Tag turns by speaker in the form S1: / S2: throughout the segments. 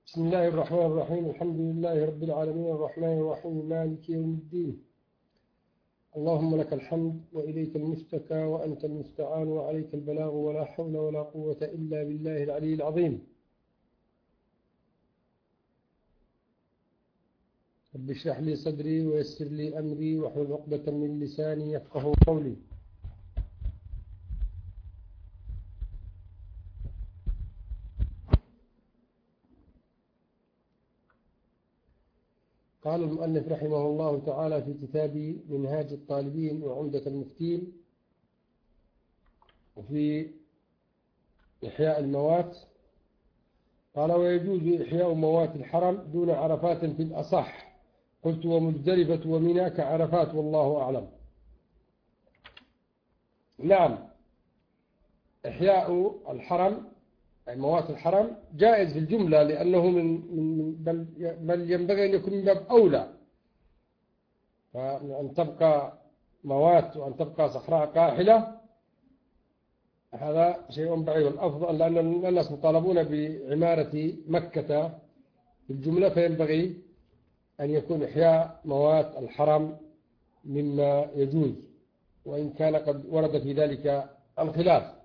S1: بسم الله الرحمن الرحيم. الحمد لله رب العالمين الرحمن الرحيم مالك يوم الدين. اللهم لك الحمد وإليك المشتكى وأنت المستعان وعليك البلاغ ولا حول ولا قوة إلا بالله العلي العظيم. رب اشرح لي صدري ويسر لي أمري واحلل عقدة من لساني يفقهوا قولي. قال المؤلف رحمه الله تعالى في كتاب منهاج الطالبين وعمدة المفتين وفي إحياء الموات، قال: ويجوز إحياء موات الحرم دون عرفات في الأصح. قلت: ومزدلفة ومنى كعرفات والله أعلم. نعم، إحياء الحرم أي موات الحرم جائز في الجملة، لأنه بل ينبغي أن يكون من باب أولى، فأن تبقى موات وأن تبقى صحراء قاحلة هذا شيء بعيد. الأفضل لأن الناس مطالبون بعمارة مكة في الجملة، فينبغي أن يكون إحياء موات الحرم مما يجوز، وإن كان قد ورد في ذلك الخلاف.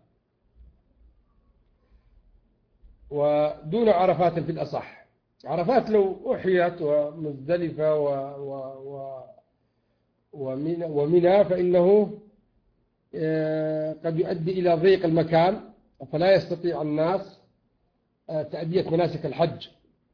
S1: ودون عرفات في الأصح. عرفات لو أحيت ومزدلفة ومنى فإنه قد يؤدي إلى ضيق المكان، فلا يستطيع الناس تأدية مناسك الحج.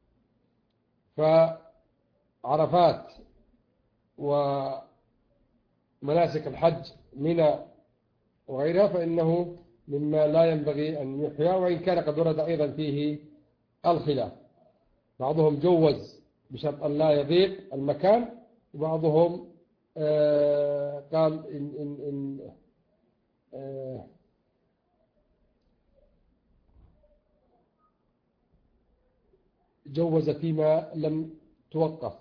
S1: فعرفات ومناسك الحج منى وغيرها فإنه مما لا ينبغي أن يحيى، وإن كان قد ورد أيضا فيه الخلاف. بعضهم جوز بشرط أن لا يضيق المكان، وبعضهم قال إن جوز فيما لم توقف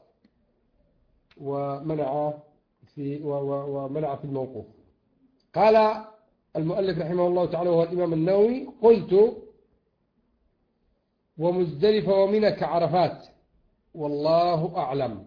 S1: ومنع في الموقوف. قال المؤلف رحمه الله تعالى وهو الإمام النووي: قلت: ومزدلفة ومنى كعرفات والله أعلم،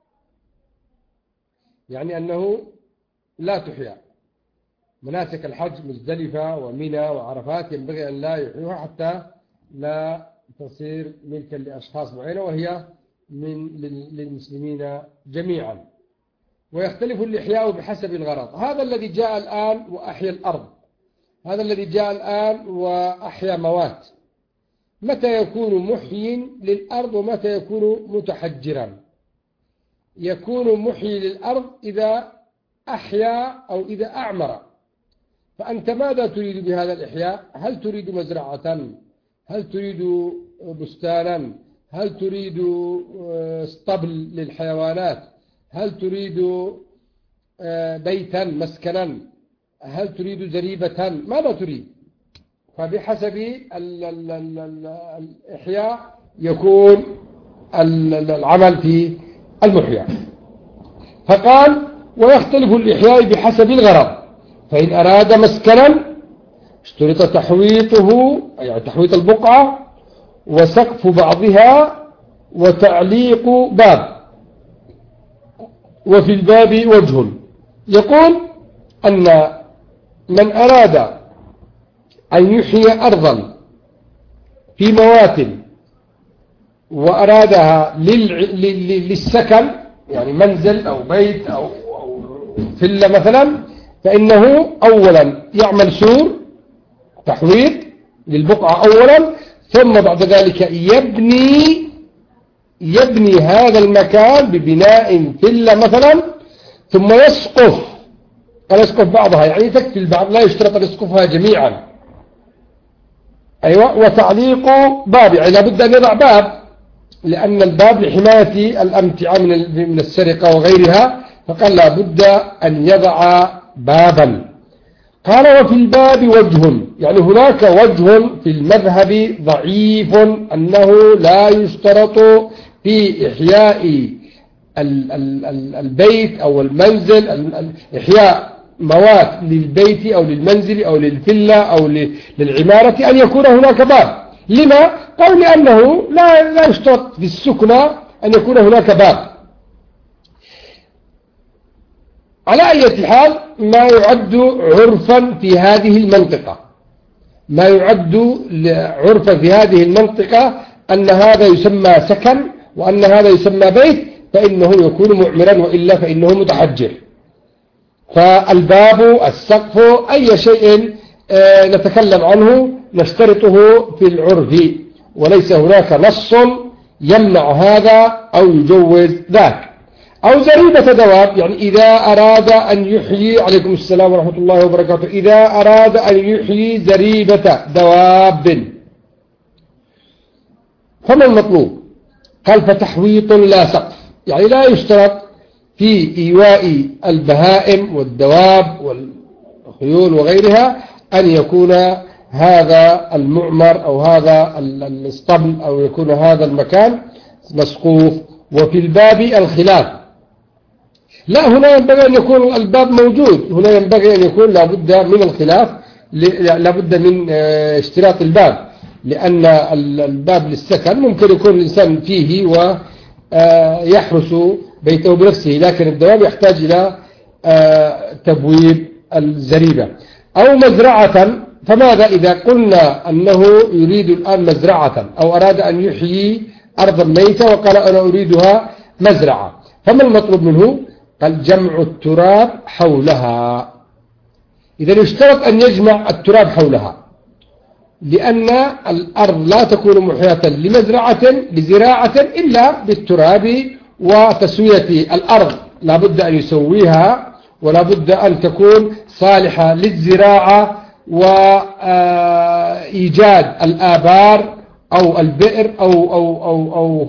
S1: يعني أنه لا تحيا مناسك الحج مزدلفة ومنى وعرفات، ينبغي أن لا يحيوها حتى لا تصير ملكا لأشخاص معينة، وهي للمسلمين جميعا. ويختلف الإحياء بحسب الغرض. هذا الذي جاء الآن وأحيا الأرض، هذا الذي جاء الآن وأحيا موات، متى يكون محيي للأرض ومتى يكون متحجرا؟ يكون محيي للأرض إذا أحيا أو إذا أعمر. فأنت ماذا تريد بهذا الإحياء؟ هل تريد مزرعة؟ هل تريد بستانا؟ هل تريد اسطبل للحيوانات؟ هل تريد بيتا مسكنا؟ هل تريد زريبة؟ ماذا تريد؟ فبحسب الإحياء يكون العمل في المحيا. فقال: ويختلف الإحياء بحسب الغرض، فإن أراد مسكنا اشترط تحويطه، يعني تحويط البقعة، وسقف بعضها، وتعليق باب. وفي الباب وجه. يقول أن من أراد أن يحيي أرضا في موات وأرادها للسكن، يعني منزل أو بيت أو فيلا مثلا، فإنه أولا يعمل سور تحويط للبقعة أولا، ثم بعد ذلك يبني هذا المكان ببناء فيلا مثلا، ثم يسقف بعضها، يعني تكفي البعض، لا يشترط أن يسقفها جميعا. أيوة. وتعليق باب، يعني لابد أن يضع باب، لأن الباب لحماية الأمتعة من السرقة وغيرها، فقال لابد أن يضع بابا. قال: وفي الباب وجه، يعني هناك وجه في المذهب ضعيف أنه لا يشترط في إحياء البيت أو المنزل، إحياء موات للبيت أو للمنزل أو للفلة أو للعمارة، أن يكون هناك باب. لما؟ قالوا لأنه لا يشترط في السكنى أن يكون هناك باب. على أي حال ما يعد عرفا في هذه المنطقة، ما يعد عرفا في هذه المنطقة أن هذا يسمى سكن وأن هذا يسمى بيت، فإنه يكون معمرا، وإلا فإنه متحجر. فالباب، السقف، أي شيء نتكلم عنه نشترطه في العرف، وليس هناك نص يمنع هذا أو يجوز ذاك. أو زريبة دواب، يعني إذا أراد أن يحيي، عليكم السلام ورحمة الله وبركاته، إذا أراد أن يحيي زريبة دواب، فما المطلوب؟ قال فتحويط لا سقف، يعني لا يشترط في إيواء البهائم والدواب والخيول وغيرها أن يكون هذا المعمر أو هذا الاسطبل أو يكون هذا المكان مسقوف. وفي الباب الخلاف، لا، هنا ينبغي أن يكون الباب موجود، هنا ينبغي أن يكون لابد من الخلاف، لابد من اشتراط الباب، لأن الباب للسكن ممكن يكون الإنسان فيه ويحرس بيته بنفسه، لكن الدواب يحتاج إلى تبويب الزريبة. أو مزرعة، فماذا إذا قلنا أنه يريد الآن مزرعة أو أراد أن يحيي أرضا ميتة وقال أنا أريدها مزرعة، فما المطلوب منه؟ قال جمع التراب حولها. إذا يشترط أن يجمع التراب حولها، لأن الأرض لا تكون محياة لزراعة إلا بالتراب وتسوية الأرض، لا بد أن يسويها ولا بد أن تكون صالحة للزراعة وإيجاد الآبار أو البئر أو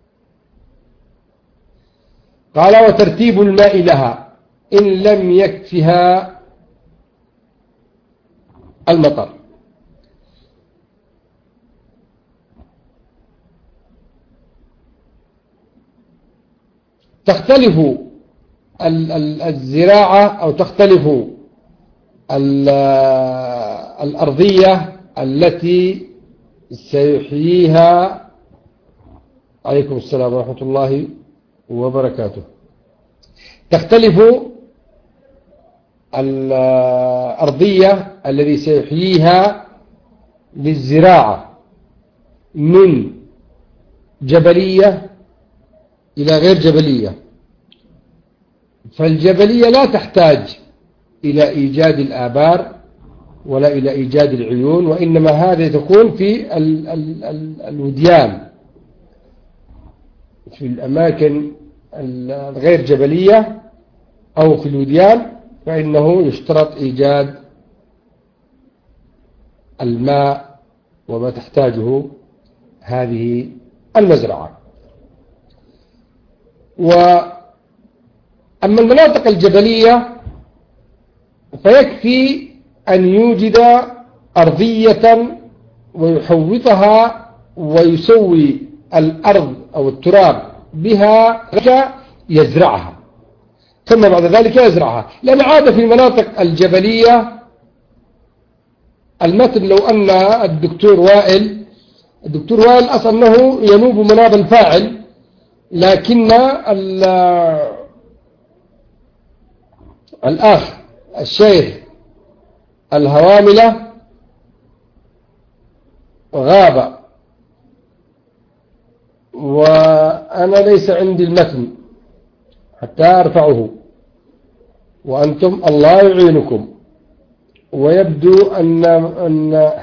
S1: قال وترتيب الماء لها إن لم يكفها المطر. تختلف الزراعة أو تختلف الأرضية التي سيحييها، عليكم السلام ورحمة الله وبركاته، تختلف الأرضية الذي سيحييها للزراعة من جبلية إلى غير جبلية. فالجبلية لا تحتاج إلى إيجاد الآبار ولا إلى إيجاد العيون، وإنما هذه تكون في الوديان، في الأماكن الغير جبلية أو في الوديان، فإنه يشترط إيجاد الماء وما تحتاجه هذه المزرعة. وأما المناطق الجبلية فيكفي أن يوجد أرضية ويحوطها ويسوي الأرض أو التراب بها يزرعها، ثم بعد ذلك يزرعها. لأن عادة في المناطق الجبلية المثل، لو أن الدكتور وائل أصلا أنه ينوب مناب الفاعل، لكن الأخ الشيخ الهواملة غاب، وأنا ليس عندي المتن حتى أرفعه، وأنتم الله يعينكم. ويبدو أن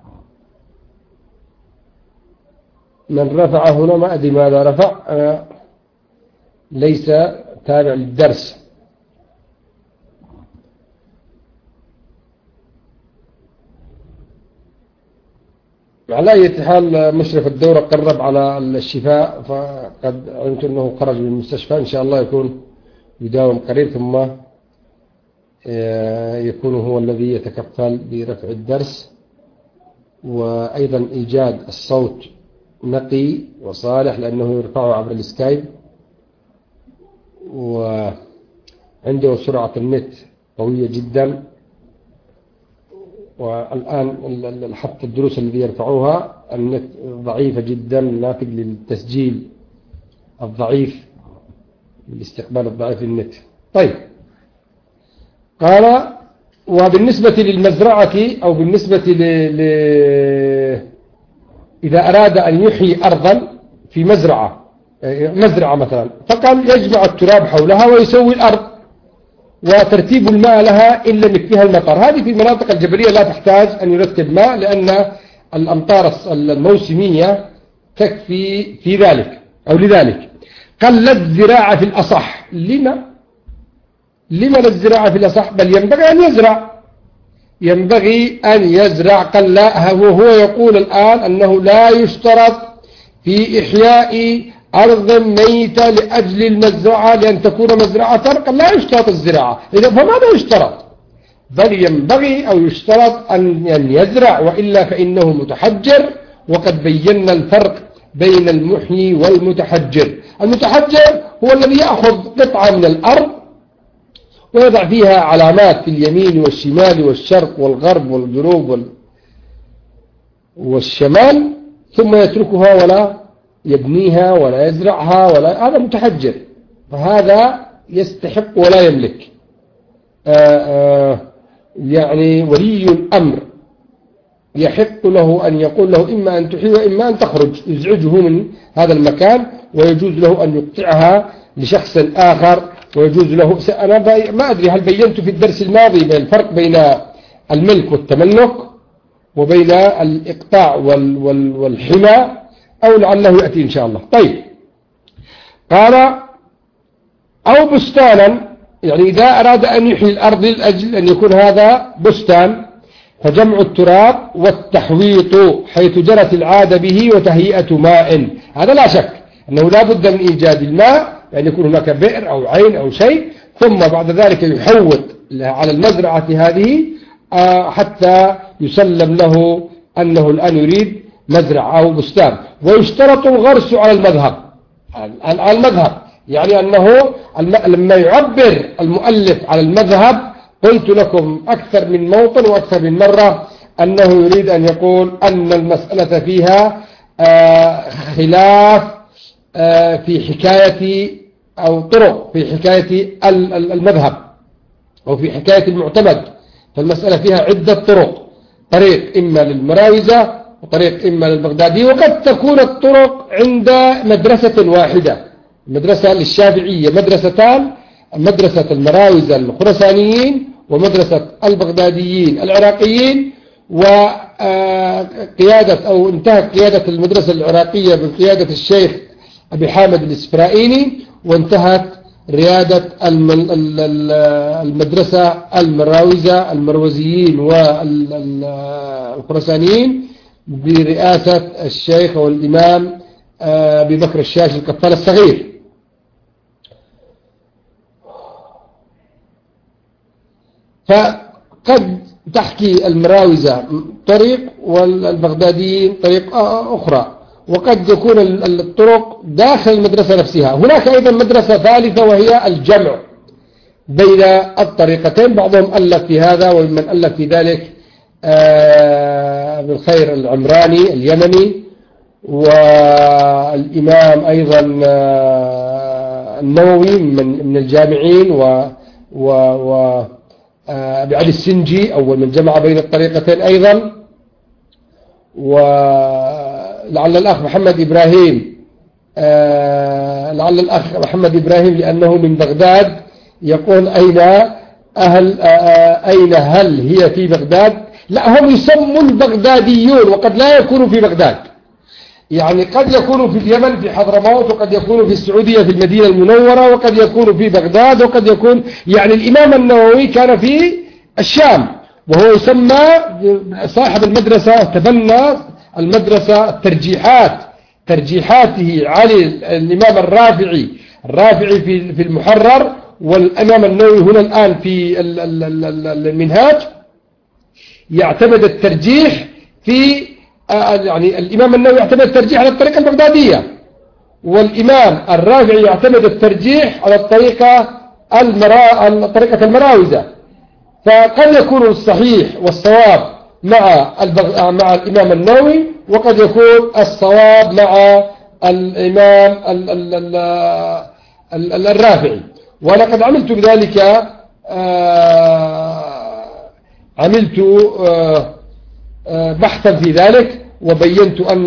S1: من رفع هنا ما أدري ماذا رفع، أنا ليس تابع للدرس. على أي حال مشرف الدورة قرب على الشفاء، فقد علمت أنه خرج من المستشفى، إن شاء الله يكون يداوم قريب، ثم يكون هو الذي يتكفل برفع الدرس، وأيضا إيجاد الصوت نقي وصالح لأنه يرفعه عبر السكايب، وعنده سرعة النت قوية جدا، والآن حتى الدروس الذي يرفعوها النت ضعيفة جدا، ناتج للتسجيل الضعيف، الاستقبال الضعيف للنت. طيب، قال وبالنسبة للمزرعة أو بالنسبة إذا أراد أن يحيي أرضا في مزرعة مثلا، فقال يجمع التراب حولها ويسوي الأرض وترتيب الماء لها إن لم يكفيها المطر. هذه في المناطق الجبلية لا تحتاج أن يرتب ماء، لأن الأمطار الموسمية تكفي في ذلك أو لذلك. قال لا الزراعة في الأصح. لما لا الزراعة في الأصح؟ بل ينبغي أن يزرع. قال لا، هو يقول الآن أنه لا يشترط في إحياء أرض ميتة لأجل المزرعة لأن تكون مزرعة. قال لا يشترط الزراعة. إذا فماذا يشترط؟ بل ينبغي أو يشترط أن يزرع، وإلا فإنه متحجر. وقد بينا الفرق بين المحيي والمتحجر. المتحجر هو الذي يأخذ قطعة من الأرض ويضع فيها علامات في اليمين والشمال والشرق والغرب والجنوب والشمال، ثم يتركها ولا يبنيها ولا يزرعها هذا متحجر، فهذا يستحق ولا يملك. يعني ولي الأمر يحق له أن يقول له إما أن تحيي وإما أن تخرج، يزعجه من هذا المكان، ويجوز له أن يقطعها لشخص آخر، ويجوز له. أنا ما أدري هل بينت في الدرس الماضي الفرق بين الملك والتملك وبين الإقطاع والحمى، أو لعله يأتي إن شاء الله. طيب، قال أو بستانا، يعني إذا أراد أن يحيي الأرض لأجل أن يكون هذا بستان، فجمع التراب والتحويط حيث جرت العادة به وتهيئة ماء. هذا لا شك أنه لا بد من إيجاد الماء، يعني يكون هناك بئر أو عين أو شيء، ثم بعد ذلك يحوط على المزرعة هذه حتى يسلم له أنه الآن يريد مزرعة أو بستان. ويشترط الغرس على المذهب، يعني أنه لما يعبر المؤلف على المذهب، قلت لكم أكثر من موطن وأكثر من مرة أنه يريد أن يقول أن المسألة فيها خلاف في حكاية أو طرق في حكاية المذهب أو في حكاية المعتمد. فالمسألة فيها عدة طريق إما للمراوزة وطريق إما للبغدادي، وقد تكون الطرق عند مدرسة واحدة. مدرسة للشافعية مدرستان، مدرسة المراوزة الخرسانيين ومدرسة البغداديين العراقيين، وقيادة أو انتهت قيادة المدرسة العراقية بقيادة الشيخ أبي حامد الإسفرائيني، وانتهت ريادة المدرسة المراوزة المروزيين والخرسانيين برئاسة الشيخ والإمام أبي بكر الشاشي القفال الصغير. فقد تحكي المراوزة طريق والبغداديين طريق أخرى، وقد يكون الطرق داخل المدرسة نفسها. هناك أيضا مدرسة ثالثة وهي الجمع بين الطريقتين، بعضهم ألف في هذا ومن ألف في ذلك ابن الخير العمراني اليمني، والإمام أيضا النووي من الجامعين، أبي علي السنجي أول من جمع بين الطريقتين أيضا، ولعل الأخ محمد إبراهيم لأنه من بغداد يقول أين هل هي في بغداد؟ لا، هم يسموا البغداديون وقد لا يكونوا في بغداد، يعني قد يكونوا في اليمن في حضرموت، وقد يكونوا في السعودية في المدينة المنورة، وقد يكونوا في بغداد، وقد يكون يعني الإمام النووي كان في الشام، وهو يسمى صاحب المدرسة، تبنى المدرسة ترجيحاته علي الإمام الرافعي في المحرر، والإمام النووي هنا الآن في المنهاج يعتمد الترجيح في يعني الإمام النووي يعتمد الترجيح على الطريقة البغدادية، والإمام الرافعي يعتمد الترجيح على طريقة المراوزة. فقد يكون الصحيح والصواب مع الإمام النووي، وقد يكون الصواب مع الإمام الرافعي. ولقد عملت بذلك، عملت بحثا في ذلك، وبينت أن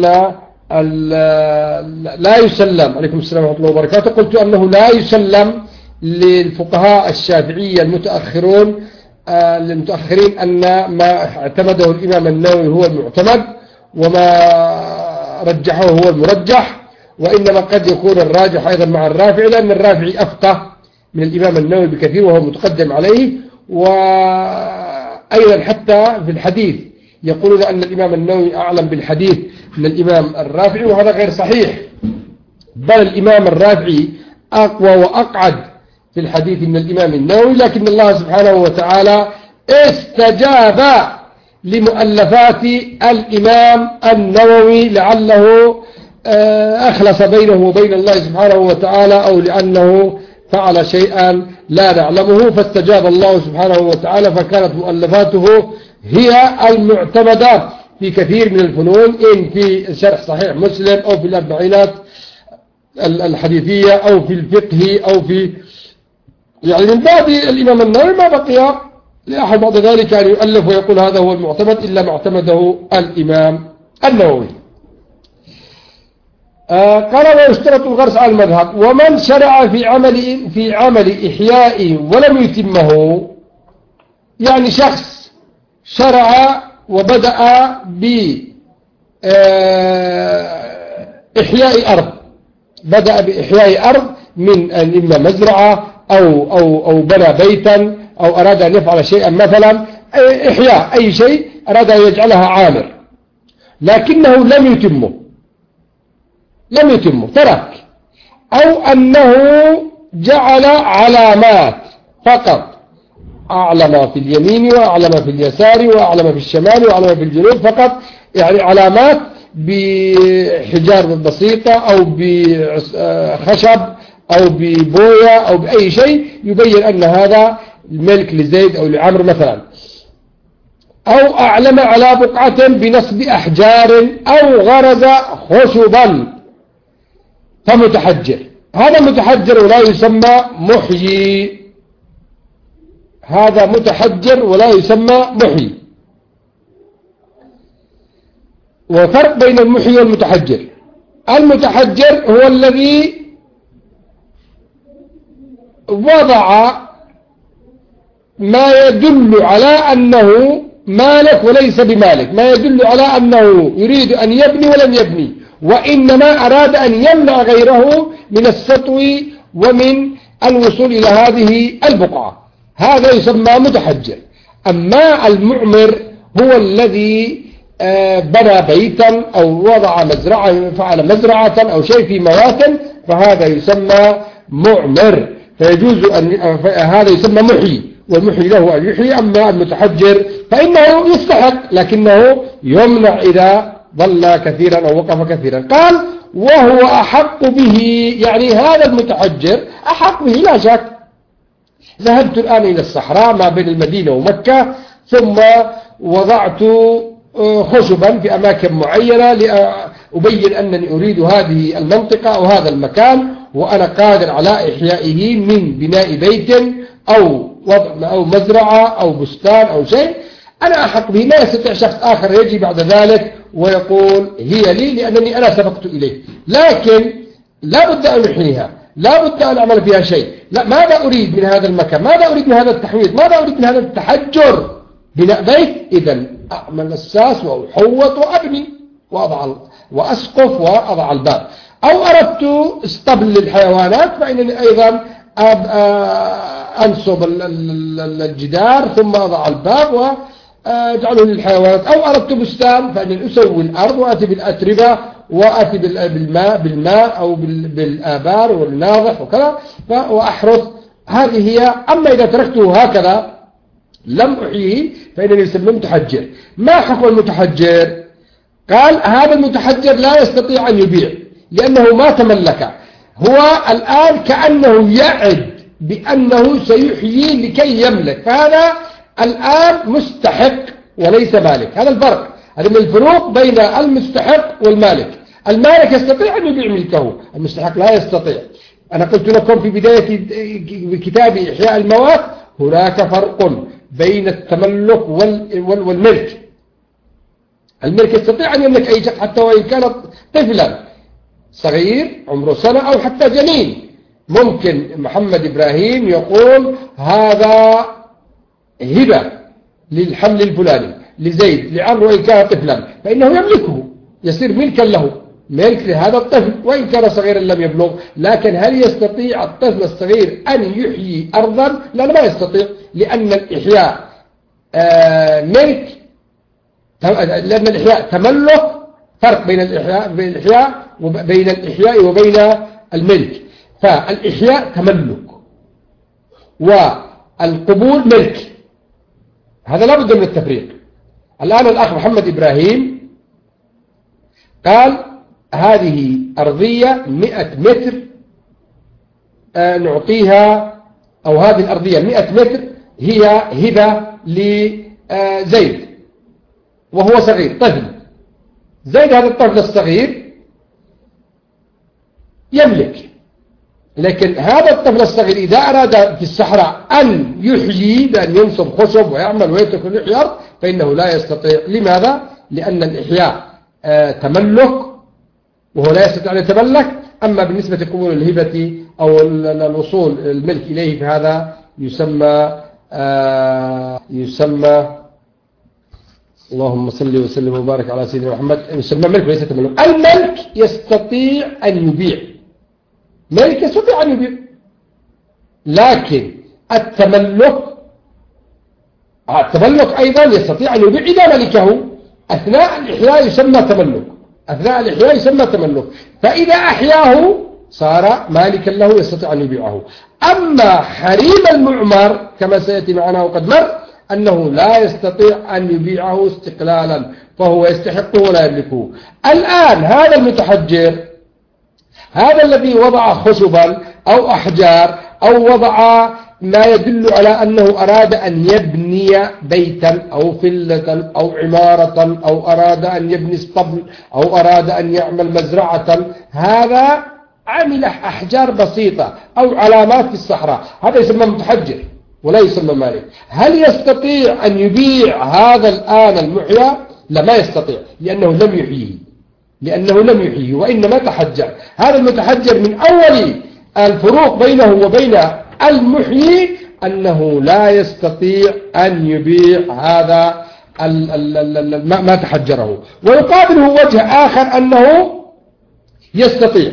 S1: لا يسلم، عليكم السلام ورحمة الله وبركاته، قلت أنه لا يسلم للفقهاء الشافعية المتأخرين أن ما اعتمده الإمام النووي هو المعتمد، وما رجحه هو المرجح، وإنما قد يكون الراجح أيضا مع الرافعي، لأن الرافعي أفقه من الإمام النووي بكثير وهو متقدم عليه. وأيضا حتى في الحديث يقولون أن الإمام النووي أعلم بالحديث من الإمام الرافعي، وهذا غير صحيح، بل الإمام الرافعي أقوى وأقعد في الحديث من الإمام النووي، لكن الله سبحانه وتعالى استجاب لمؤلفات الإمام النووي لعله أخلص بينه وبين الله سبحانه وتعالى، أو لأنه فعل شيئا لا نعلمه فاستجاب الله سبحانه وتعالى، فكانت مؤلفاته هي المعتمدة في كثير من الفنون، إن في شرح صحيح مسلم أو في الأربعينات الحديثية أو في الفقه أو في يعني من بعد الإمام النووي ما بقي لأحد بعد ذلك أن يؤلف ويقول هذا هو المعتمد إلا ما اعتمده الإمام النووي. قال ويشترط الغرس على المذهب. ومن شرع في عمل إحياء ولم يتمه، يعني شخص شرع وبدأ بإحياء أرض، بدأ بإحياء أرض من إما مزرعة أو بنى بيتا أو أراد أن يفعل شيئا، مثلا إحياء أي شيء أراد أن يجعلها عامر، لكنه لم يتمه ترك، أو أنه جعل علامات فقط، أعلم في اليمين وأعلم في اليسار وأعلم في الشمال وأعلم في الجنوب فقط، يعني علامات بحجار بسيطة أو بخشب أو ببوية أو بأي شيء يبين أن هذا الملك لزيد أو لعمر مثلا، أو أعلم على بقعة بنصب أحجار أو غرز خشبا فمتحجر. هذا متحجر ولا يسمى محيي، هذا متحجر ولا يسمى محيي. وفرق بين المحيي والمتحجر. المتحجر هو الذي وضع ما يدل على أنه مالك وليس بمالك، ما يدل على أنه يريد أن يبني ولم يبني، وإنما أراد أن يمنع غيره من السطو ومن الوصول إلى هذه البقعة، هذا يسمى متحجر. أما المعمر هو الذي بنى بيتا أو وضع مزرعة، فعل مزرعة أو شيء في مواسم، فهذا يسمى معمر، فيجوز أن هذا يسمى محيي، والمحيي له أن يحيي. أما المتحجر فإنه يستحق لكنه يمنع إذا ظل كثيرا أو وقف كثيرا. قال وهو أحق به، يعني هذا المتحجر أحق به لا شك. ذهبت الآن إلى الصحراء ما بين المدينة ومكة، ثم وضعت خشبا في أماكن معينة لأبين أنني أريد هذه المنطقة أو هذا المكان، وأنا قادر على إحيائه من بناء بيت أو مزرعة أو بستان أو شيء، أنا أحق به. لا يستطيع شخص آخر يجي بعد ذلك ويقول هي لي لأنني أنا سبقت إليه، لكن لا بد أن أحييها، لا بد أن أعمل فيها شيء. لا، ماذا أريد من هذا المكان؟ ماذا أريد من هذا التحويض؟ ماذا أريد من هذا التحجر؟ بناء بيت، إذن أعمل أساس وأحوط وأبني وأسقف وأضع الباب. أو أردت اسطبل للحيوانات، فإنني أيضا أنصب الجدار ثم أضع الباب وأجعله للحيوانات. أو أردت بستان، فإنني أسوي الأرض وأتي بالأتربة وأتي بالماء أو بالآبار والناضح وكذا وأحرث. هذه هي. أما إذا تركته هكذا لم أحييه فإنني يسمى متحجر. ما حكم المتحجر؟ قال هذا المتحجر لا يستطيع أن يبيع لأنه ما تملك، هو الآن كأنه يعد بأنه سيحيي لكي يملك، فهذا الآن مستحق وليس مالك. هذا الفرق، هذا من الفروق بين المستحق والمالك. المالك يستطيع أن يبيع ملكه، المستحق لا يستطيع. أنا قلت لكم في بداية كتاب إحياء الموات هناك فرق بين التملك والملك. الملك يستطيع أن يملك أي شيء حتى وإن كان طفلا صغير عمره سنة أو حتى جنين. ممكن محمد إبراهيم يقول هذا هبة للحمل الفلاني لزيد لعمرو وإن كان طفلا، فإنه يملكه، يصير ملكا له، ملك لهذا الطفل وإن كان صغيرا لم يبلغ. لكن هل يستطيع الطفل الصغير أن يحيي أرضا؟ لا، ما يستطيع، لأن الإحياء ملك، لأن الإحياء تملك. فرق بين الإحياء وبين الملك. فالإحياء تملك والقبول ملك، هذا لا بد من التفريق. الآن الأخ محمد إبراهيم قال هذه أرضية 100 متر نعطيها، أو هذه الأرضية 100 متر هي هبة لزيد وهو صغير طفل. زيد هذا الطفل الصغير يملك، لكن هذا الطفل الصغير إذا أراد في الصحراء أن يحيي بأن ينصب خشب ويعمل ويترك الإحياء فإنه لا يستطيع. لماذا؟ لأن الإحياء تملك وهو لا يستطيع أن يتملك. أما بالنسبة لقبول الهبة أو الوصول الملك إليه فهذا يسمى اللهم صل وسلم وبارك على سيدنا محمد، يسمى ملك وليس تملك. الملك يستطيع أن يبيع، ملك يستطيع أن يبيع، لكن التملك أيضا يستطيع أن يبيع إذا ملكه. أثناء الإحياء يسمى تملك، أثناء الإحياء يسمى تملك، فإذا أحياه صار مالكا له يستطيع أن يبيعه. أما حريم المعمر كما سيأتي معنا وقد مر أنه لا يستطيع أن يبيعه استقلالا، فهو يستحقه ولا يملكه. الآن هذا المتحجر، هذا الذي وضع خشبا أو أحجار أو وضع ما يدل على أنه أراد أن يبني بيتا أو فلة أو عمارة أو أراد أن يبني اسطبل أو أراد أن يعمل مزرعة، هذا عمل أحجار بسيطة أو علامات في الصحراء، هذا يسمى متحجر ولا يسمى مالك. هل يستطيع أن يبيع هذا الآن المحيا؟ لا، ما يستطيع، لأنه لم يحييه وإنما تحجر. هذا المتحجر من أول الفروق بينه وبين المحيي أنه لا يستطيع أن يبيع هذا ما تحجره. ويقابله وجه آخر أنه يستطيع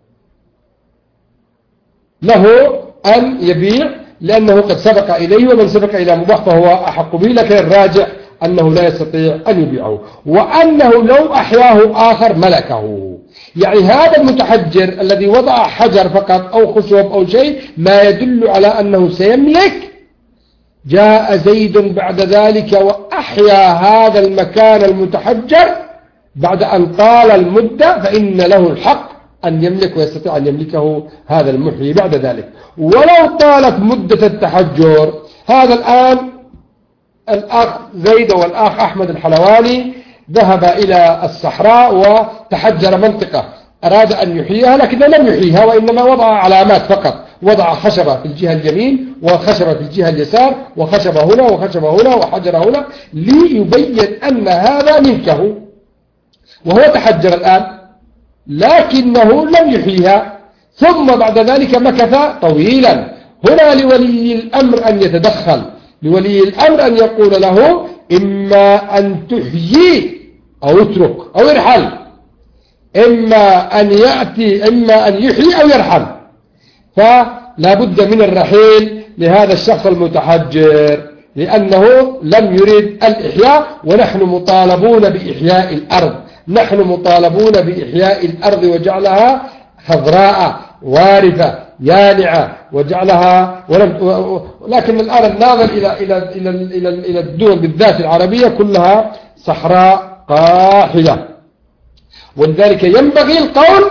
S1: له أن يبيع لأنه قد سبق إليه، ومن سبق إلى مباح فهو أحق به، لكن الراجع أنه لا يستطيع أن يبيعه، وأنه لو أحياه آخر ملكه. يعني هذا المتحجر الذي وضع حجر فقط أو خشب أو شيء ما يدل على أنه سيملك. جاء زيد بعد ذلك وأحيا هذا المكان المتحجر بعد أن طال المدة، فإن له الحق أن يملك ويستطيع أن يملكه هذا المحيي بعد ذلك. ولو طالت مدة التحجر، هذا الآن الأخ زيد والأخ أحمد الحلواني ذهب إلى الصحراء وتحجر منطقة أراد أن يحييها، لكنه لم يحييها وإنما وضع علامات فقط، وضع خشبة في الجهة اليمين وخشبة في الجهة اليسار وخشبة هنا وخشبة هنا وحجر هنا ليبين أن هذا ملكه، وهو تحجر الآن لكنه لم يحييها. ثم بعد ذلك مكث طويلا. هنا لولي الأمر أن يتدخل، لولي الأمر أن يقول له إما أن تحيي أو اترك أو يرحل، إما أن يأتي إما أن يحيي أو يرحل. فلا بد من الرحيل لهذا الشخص المتحجر لأنه لم يريد الإحياء، ونحن مطالبون بإحياء الأرض، نحن مطالبون بإحياء الأرض وجعلها خضراء وارفة يانعة وجعلها لكن الآن الناظر إلى الدول بالذات العربية كلها صحراء قاحلة. ولذلك ينبغي القول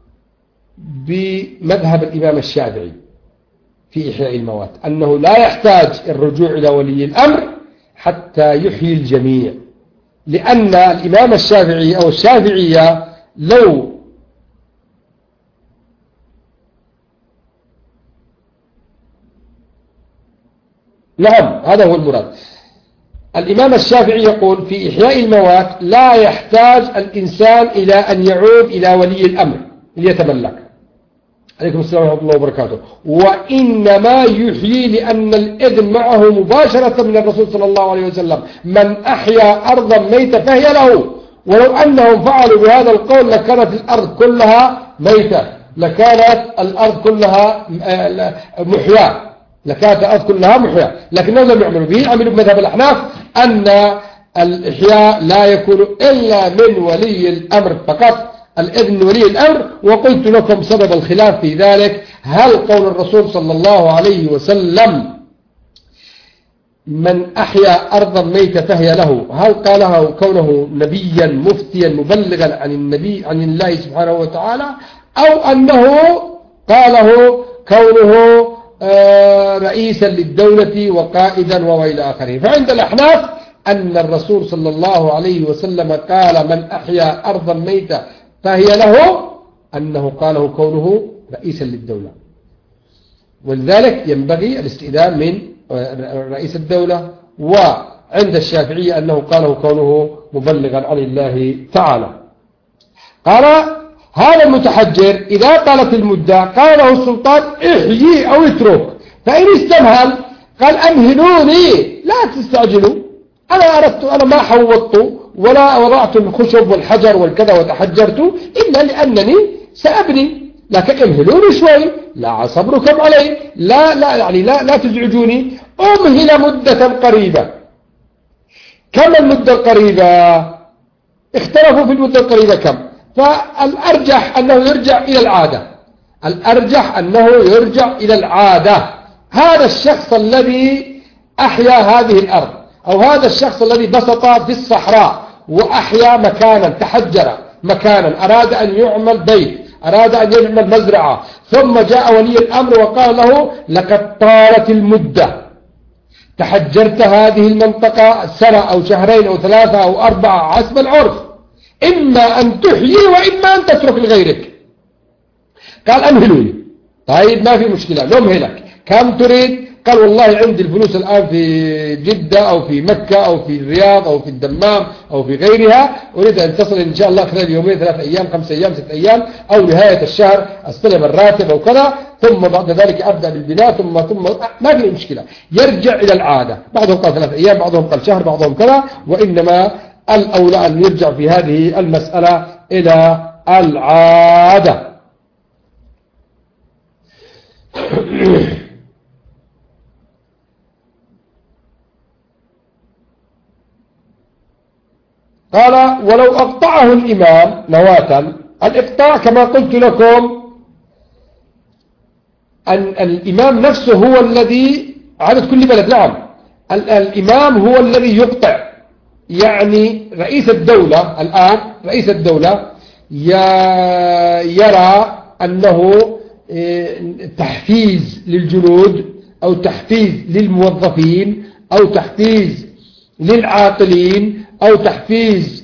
S1: بمذهب الإمام الشافعي في إحياء الموات أنه لا يحتاج الرجوع إلى ولي الأمر حتى يحيي الجميع، لأن الإمام الشافعي أو الشافعية لو نعم هذا هو المراد. الإمام الشافعي يقول في إحياء الموات لا يحتاج الإنسان إلى أن يعود إلى ولي الأمر ليتملك. عليكم السلام ورحمة الله وبركاته. وإنما يحيي لأن الإذن معه مباشرة من الرسول صلى الله عليه وسلم: من أحيا أرضا ميتة فهي له. ولو أنهم فعلوا بهذا القول لكانت الأرض كلها ميتة، لكانت الأرض كلها محياة، لكانت الأرض كلها محياة، لكنهم لم يعملوا به. عملوا بمذهب الأحناف أن الإحياء لا يكون إلا من ولي الأمر فقط، الإذن ولي الأمر. وقلت لكم سبب الخلاف في ذلك: هل قول الرسول صلى الله عليه وسلم من أحيا أرضا ميتة فهي له، هل قالها كونه نبيا مفتيا مبلغا عن النبي عن الله سبحانه وتعالى، أو أنه قاله كونه رئيسا للدولة وقائدا وإلى آخره؟ فعند الأحناف أن الرسول صلى الله عليه وسلم قال من أحيا أرضا ميتة فهي له، أنه قاله كونه رئيسا للدولة، ولذلك ينبغي الاستئذان من رئيس الدولة. وعند الشافعية أنه قاله كونه مبلغا عن الله تعالى. قال هذا المتحجر إذا طالت المدة قال له السلطان احيي أو اترك، فإن استمهل قال أمهلوني لا تستعجلوا، أنا ما حوضت ولا وضعت الخشب والحجر والكذا وتحجرت إلا لأنني سأبني، لكن امهلوني شوي، لا صبركم علي، لا تزعجوني، أمهل مدة قريبة. كم المدة القريبة؟ اختلفوا في المدة القريبة كم، فالأرجح أنه يرجع إلى العادة، الأرجح أنه يرجع إلى العادة. هذا الشخص الذي أحيا هذه الأرض، أو هذا الشخص الذي بسط في الصحراء وأحيا مكانا، تحجر مكانا، أراد أن يعمل بيت، أراد أن يعمل مزرعة، ثم جاء ولي الأمر وقال له لقد طالت المدة، تحجرت هذه المنطقة سنة أو شهرين أو ثلاثة أو أربعة حسب العرف، إما أن تحيي وإما أن تترك لغيرك. قال أمهلوني، طيب ما في مشكلة نمهلك، كم تريد؟ قال والله عندي الفلوس الآن في جدة أو في مكة أو في الرياض أو في الدمام أو في غيرها، أريد أن تصل إن شاء الله خلال يومين 3 أيام 5 أيام 6 أيام أو نهاية الشهر أستلم الراتب أو كذا، ثم بعد ذلك أبدأ بالبناء ثم ما في مشكلة. يرجع إلى العادة، بعضهم قال 3 أيام، بعضهم قال شهر، بعضهم كذا، وإنما الأولى أن يرجع في هذه المسألة إلى العادة. قال ولو أقطعه الإمام نواة، الإقطاع كما قلت لكم أن الإمام نفسه هو الذي عدد كل بلد، نعم الإمام هو الذي يقطع، يعني رئيس الدولة الآن رئيس الدولة يرى أنه تحفيز للجنود أو تحفيز للموظفين أو تحفيز للعاقلين أو تحفيز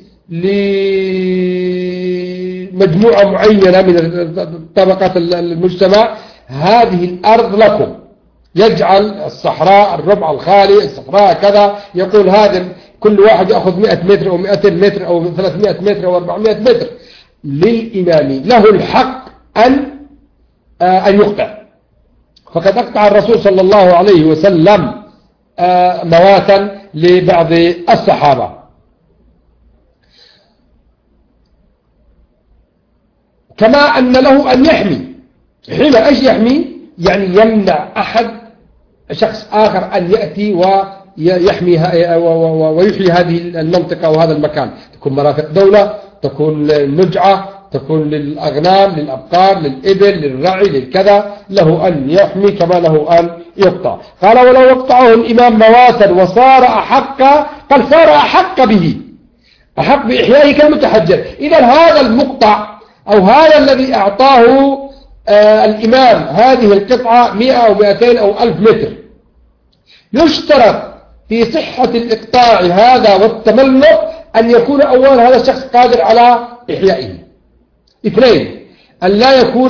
S1: لمجموعة معينة من طبقات المجتمع، هذه الأرض لكم، يجعل الصحراء الربع الخالي الصحراء كذا، يقول هذا كل واحد يأخذ 100 متر أو 200 متر أو 300 متر أو 400 متر، للإمام له الحق أن يقطع. فقد أقطع الرسول صلى الله عليه وسلم مواتا لبعض الصحابة. كما أن له أن يحمي، حين إيش يحمي؟ يعني يمنع أحد شخص آخر أن يأتي ويحميها ويحيي هذه المنطقة وهذا المكان، تكون مرافق دولة، تكون نجعة، تكون للأغنام، للأبقار، للإبل، للرعي، للكذا، له أن يحمي كما له أن يقطع. قال ولو يقطعه الإمام مواتا وصار أحق، قال صار أحق به، أحق بإحيائه كالمتحجر. إذا هذا المقطع أو هذا الذي أعطاه الإمام هذه القطعة 100 أو 200 أو 1000 متر، يشترط في صحة الإقطاع هذا والتملك أن يكون أولا هذا الشخص قادر على إحيائه. اثنين، أن لا يكون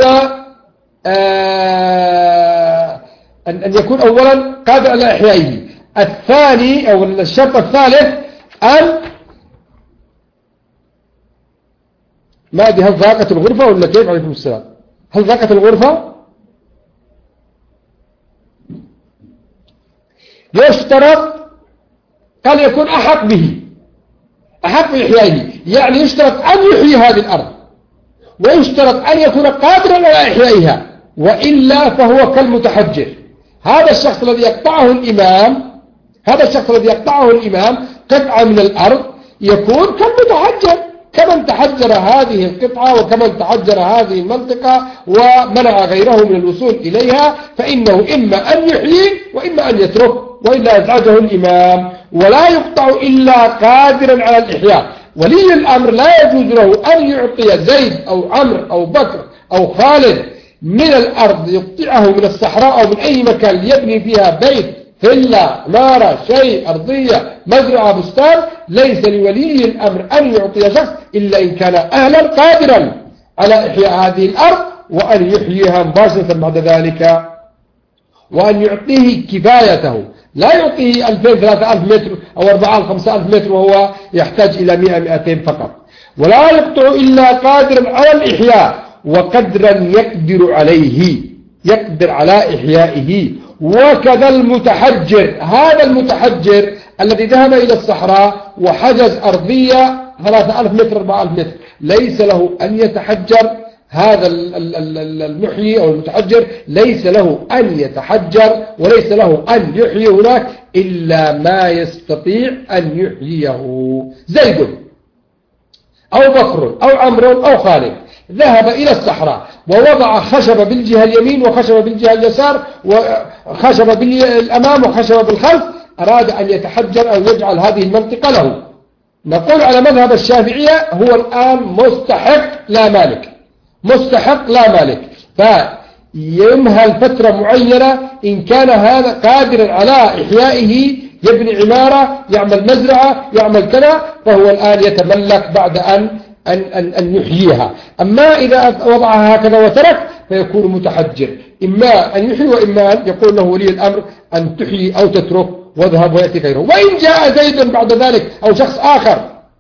S1: أن يكون أولا قادر على إحيائه. الثاني أو الشرط الثالث أن ما أدري هل ضاقت الغرفة ولا كيف؟ عليكم السلام. هل ضاقت الغرفة؟ يشترط أن يكون أحق به، أحق بإحيائه، يعني يشترط أن يحيي هذه الأرض، ويشترط أن يكون قادرا على إحيائها، وإلا فهو كالمتحجر. هذا الشخص الذي يقطعه الإمام قطعة من الأرض يكون كالمتحجر، كمن تحجر هذه القطعة وكمن تحجر هذه المنطقة ومنع غيره من الوصول إليها، فإنه إما أن يحيي وإما أن يترك، وإلا يزعجه الإمام. ولا يقطع إلا قادرا على الإحياء. ولي الأمر لا يجوز له أن يعطي زيد أو عمرو أو بكر أو خالد من الأرض يقطعه من الصحراء أو من أي مكان ليبني فيها بيت، فيلا، مارة، شيء، أرضية، مزرعة، بستان. ليس لولي الأمر أن يعطي شخص إلا إن كان أهلا قادرا على إحياء هذه الأرض، وأن يحييها مباشرة بعد ذلك، وأن يعطيه كفايته. لا يعطيه 2000-3000 متر أو 4000-5000 متر وهو يحتاج إلى 100-200 فقط. ولا يقطع إلا قادرا على الإحياء وقدرا يقدر عليه، يقدر على إحيائه. وكذا المتحجر، هذا المتحجر الذي ذهب إلى الصحراء وحجز أرضية 3000 متر 4000 متر، ليس له أن يتحجر. هذا المحيي أو المتحجر ليس له أن يتحجر وليس له أن يحيي هناك إلا ما يستطيع أن يحييه. زيد أو بكر أو عمرو أو خالد ذهب إلى الصحراء ووضع خشب بالجهة اليمين وخشب بالجهة اليسار وخشب بالأمام وخشب بالخلف، أراد أن يتحجر أو يجعل هذه المنطقة له. نقول على مذهب الشافعية هو الآن مستحق لا مالك، مستحق لا مالك، فيمهل فترة معينة. إن كان هذا قادرا على إحيائه، يبني عمارة، يعمل مزرعة، يعمل كذا، فهو الآن يتملك بعد أن يحييها. أما إذا وضعها هكذا وترك فيكون متحجر، إما أن يحيي وإما أن يقول له ولي الأمر أن تحيي أو تترك واذهب ويأتي غيره. وإن جاء زيد بعد ذلك أو شخص آخر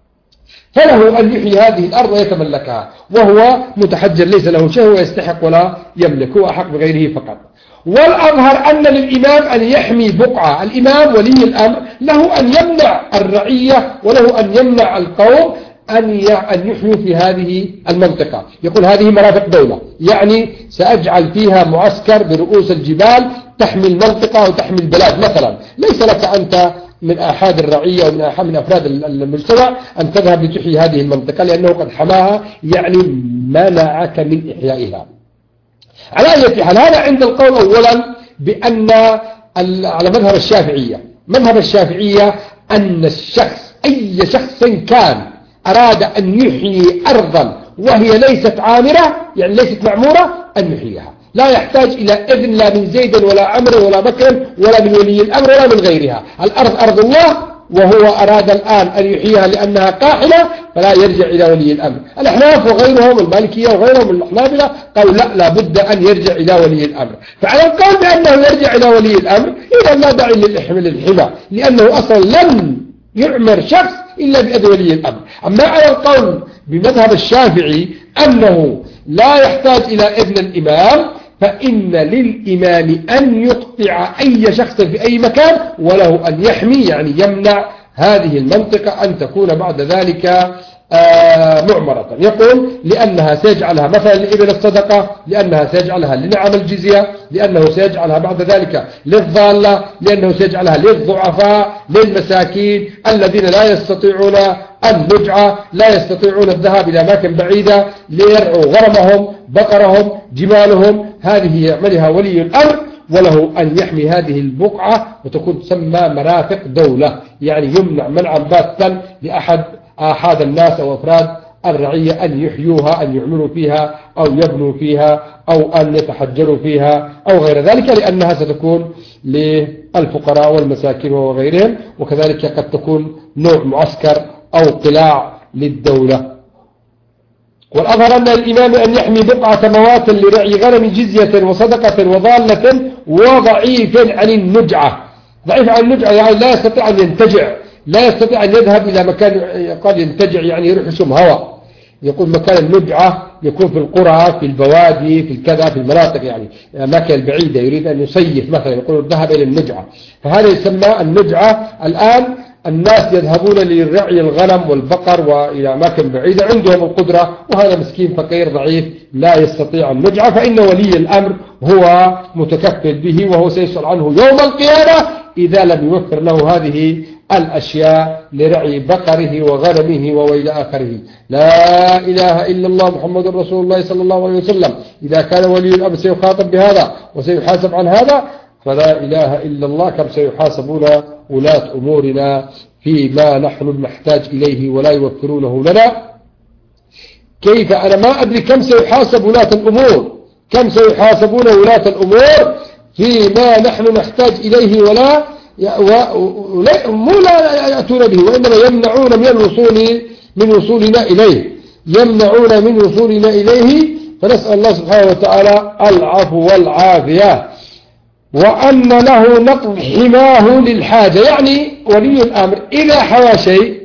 S1: فله أن يحيي هذه الأرض ويتملكها، وهو متحجر ليس له شيء ويستحق ولا يملك، هو أحق بغيره فقط. والأظهر أن للإمام أن يحمي بقعة. الإمام ولي الأمر له أن يمنع الرعية وله أن يمنع القوم أن يحيوا في هذه المنطقة. يقول هذه مرافق دولة، يعني سأجعل فيها معسكر برؤوس الجبال تحمي المنطقة وتحمي البلاد مثلا. ليس لك أنت من أحد الرعية ومن من أفراد المجتمع أن تذهب لتحيي هذه المنطقة، لأنه قد حماها، يعني منعك من إحيائها. على أي حال، هذا عند القول أولا بأن على مذهب الشافعية، مذهب الشافعية أن الشخص أي شخص كان أراد أن يحيي أرضا وهي ليست عامرة، يعني ليست معمورة، أن يحييها. لا يحتاج إلى إذن لا من زيد ولا عمرو ولا بكر ولا من ولي الأمر ولا من غيرها. الأرض أرض الله، وهو أراد الآن أن يحييها لأنها قاحلة، فلا يرجع إلى ولي الأمر. الأحناف وغيرهم المالكية وغيرهم من الحنابلة قالوا لا بد أن يرجع إلى ولي الأمر. فعلى القول بأنه يرجع إلى ولي الأمر إذا لا داعي للحمى، لأنه أصلا لن يعمر شخص إلا بإذن ولي الأمر. أما على القول بمذهب الشافعي أنه لا يحتاج إلى إذن الإمام، فإن للإمام أن يقطع أي شخص في أي مكان وله أن يحمي، يعني يمنع هذه المنطقة أن تكون بعد ذلك معمرة. يقول لأنها سيجعلها مثلا لإبل الصدقة، لأنها سيجعلها لنعم الجزية، لأنه سيجعلها بعد ذلك للضالة، لأنه سيجعلها للضعفاء، للمساكين الذين لا يستطيعون النجعة، لا يستطيعون الذهاب إلى أماكن بعيدة ليرعوا غرمهم، بقرهم، جمالهم. هذه يعملها ولي الأمر، وله أن يحمي هذه البقعة وتكون تسمى مرافق دولة، يعني يمنع منعا باتا لأحد الناس أو أفراد الرعية أن يحيوها، أن يعملوا فيها أو يبنوا فيها أو أن يتحجروا فيها أو غير ذلك، لأنها ستكون للفقراء والمساكين وغيرهم، وكذلك قد تكون نوع معسكر أو قلاع للدولة. والأظهر أن الإمام أن يحمي بضعة موات لرعي غنم جزية وصدقة وضالة وضعيف عن النجعة. ضعيف عن النجعة يعني لا يستطيع أن ينتجع، لا يستطيع أن يذهب إلى مكان، قال ينتجع يعني يروح يشم هواء. يقول مكان النجعة يكون في القرى، في البوادي، في الكذا، في المناطق يعني الأماكن البعيدة، يريد أن يصيف مثلا يقول الذهب إلى النجعة، فهذا يسمى النجعة. الآن الناس يذهبون لرعي الغنم والبقر وإلى أماكن بعيدة، عندهم القدرة، وهذا مسكين فقير ضعيف لا يستطيع النجعة، فإن ولي الأمر هو متكفل به، وهو سيسأل عنه يوم القيامة إذا لم يوفر له هذه الأشياء لرعي بقره وغنمه وإلى آخره. لا إله إلا الله محمد رسول الله صلى الله عليه وسلم. إذا كان ولي الأمر سيخاطب بهذا وسيحاسب عن هذا، فلا إله إلا الله كم سيحاسبون ولاة أمورنا فيما نحن نحتاج إليه ولا يوفرونه لنا. كيف؟ أنا ما أدري كم سيحاسب ولاة الأمور، كم سيحاسبون ولاة الأمور فيما نحن نحتاج إليه ولا مو لا يأتون به، وإنما يمنعون من وصولنا إليه، يمنعون من وصولنا إليه. فنسأل الله سبحانه وتعالى العفو والعافية. وأن له نقض حماه للحاجة، يعني ولي الأمر إذا حوى شيء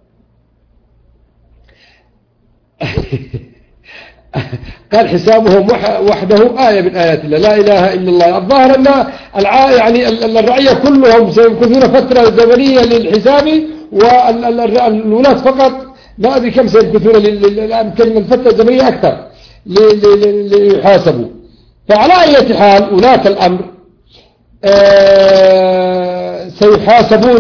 S1: قال حسابهم وحده آية من آيات الله، لا إله إلا الله. الظاهر أن يعني الرعية كلهم سيمكثون فترة زمنية للحساب، والولاة فقط ما أدري كم سيمكثون يمكن الفترة الزمنية أكثر ليحاسبوا. فعلى أي حال ولاة الأمر سيحاسبون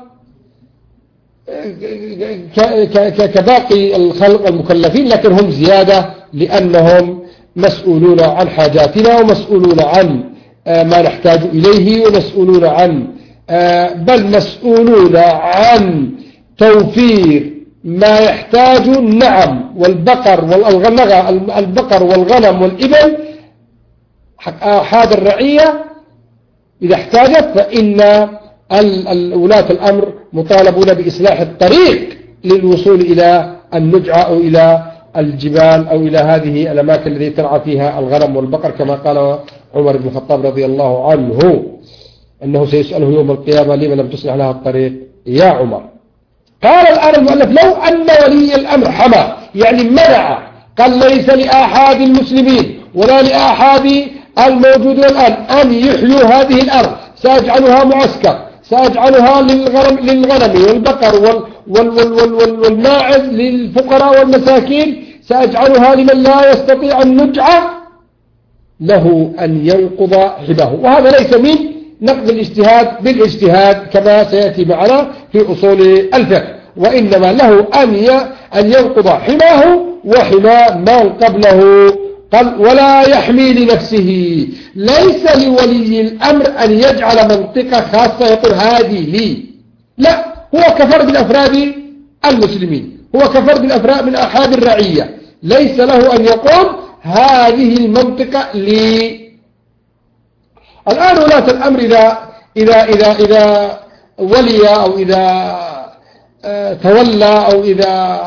S1: كباقي الخلق المكلفين، لكن هم زيادة لأنهم مسؤولون عن حاجاتنا ومسؤولون عن ما نحتاج إليه، ومسؤولون عن بل مسؤولون عن توفير ما يحتاج النعم والبقر البقر والغنم والإبل أحد الرعية إذا احتاجت، فإن ولاة الأمر مطالبون بإصلاح الطريق للوصول إلى النجعة أو إلى الجبال أو إلى هذه الأماكن التي ترعى فيها الغنم والبقر، كما قال عمر بن الخطاب رضي الله عنه أنه سيسأله يوم القيامة لما لم تصلح لها الطريق يا عمر. قال الآن المؤلف لو أن ولي الأمر حمى يعني منع، قال ليس لأحد المسلمين ولا لأحد الموجود الآن أن يحيوا هذه الأرض، سأجعلها معسكر، سأجعلها للغنم والبقر والماعز للفقراء والمساكين، سأجعلها لمن لا يستطيع النجعة، له أن ينقض حباه. وهذا ليس من نقض الاجتهاد بالاجتهاد كما سيأتي معنا في أصول الفقه، وإنما له أن ينقض حماه وحما من قبله. قال ولا يحمي لنفسه، ليس لولي الأمر أن يجعل منطقة خاصة يقول هذه لي، لا، هو كفرد من أفراد المسلمين، هو كفرد من أفراد من أحد الرعية، ليس له أن يقول هذه المنطقة لي. الآن ولاة الأمر إذا ولي أو إذا تولى أو إذا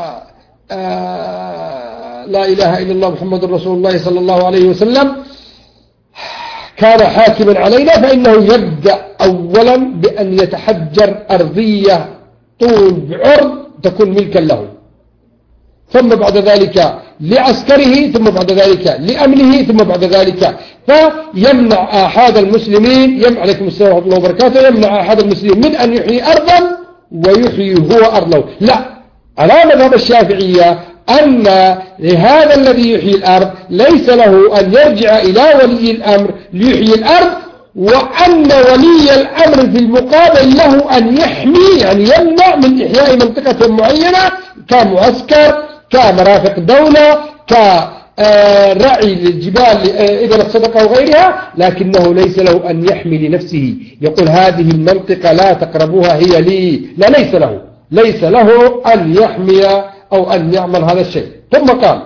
S1: لا إله إلا الله محمد رسول الله صلى الله عليه وسلم كان حاكما علينا، فإنه يبدأ أولا بأن يتحجر أرضية طول بعرض تكون ملكا له، ثم بعد ذلك لعسكره، ثم بعد ذلك لأمنه، ثم بعد ذلك فيمنع أحد المسلمين عليكم السلام ورحمة الله وبركاته، يمنع أحد المسلمين من أن يحيي أرضا ويحيي هو أرضه. لا، على مذهب الشافعية أن لهذا الذي يحيي الأرض ليس له أن يرجع إلى ولي الأمر ليحيي الأرض، وأن ولي الأمر في المقابل له أن يحمي يعني يمنع من إحياء منطقة معينة كمعسكر، كمرافق دولة، كرعي للجبال إذن الصدقة وغيرها، لكنه ليس له أن يحمي لنفسه يقول هذه المنطقة لا تقربوها هي لي، لا، ليس له أن يحمي أو أن يعمل هذا الشيء. ثم قال: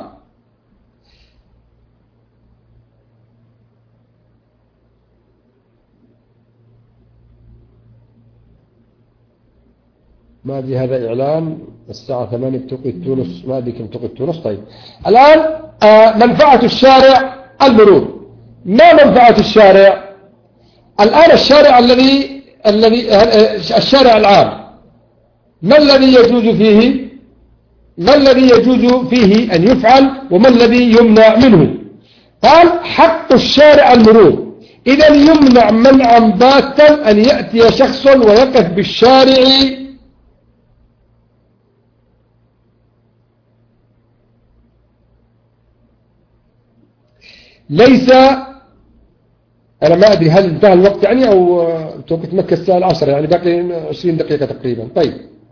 S1: ما أدري هذا إعلان الساعة 8 بتوقيت تونس، ما أدري كم توقيت تونس. طيب الآن منفعة الشارع المرور. ما منفعة الشارع الآن؟ الشارع الذي الشارع العام، ما الذي يجوز فيه؟ ما الذي يجوز فيه أن يفعل وما الذي يمنع منه؟ قال: حق الشارع المرور. إذا يمنع منعا باتا أن يأتي شخص ويقف بالشارع ليس، أنا ما أدري هل انتهى الوقت يعني أو توقيت مكة الساعة 10، يعني باقي 20 دقيقة تقريبا. طيب،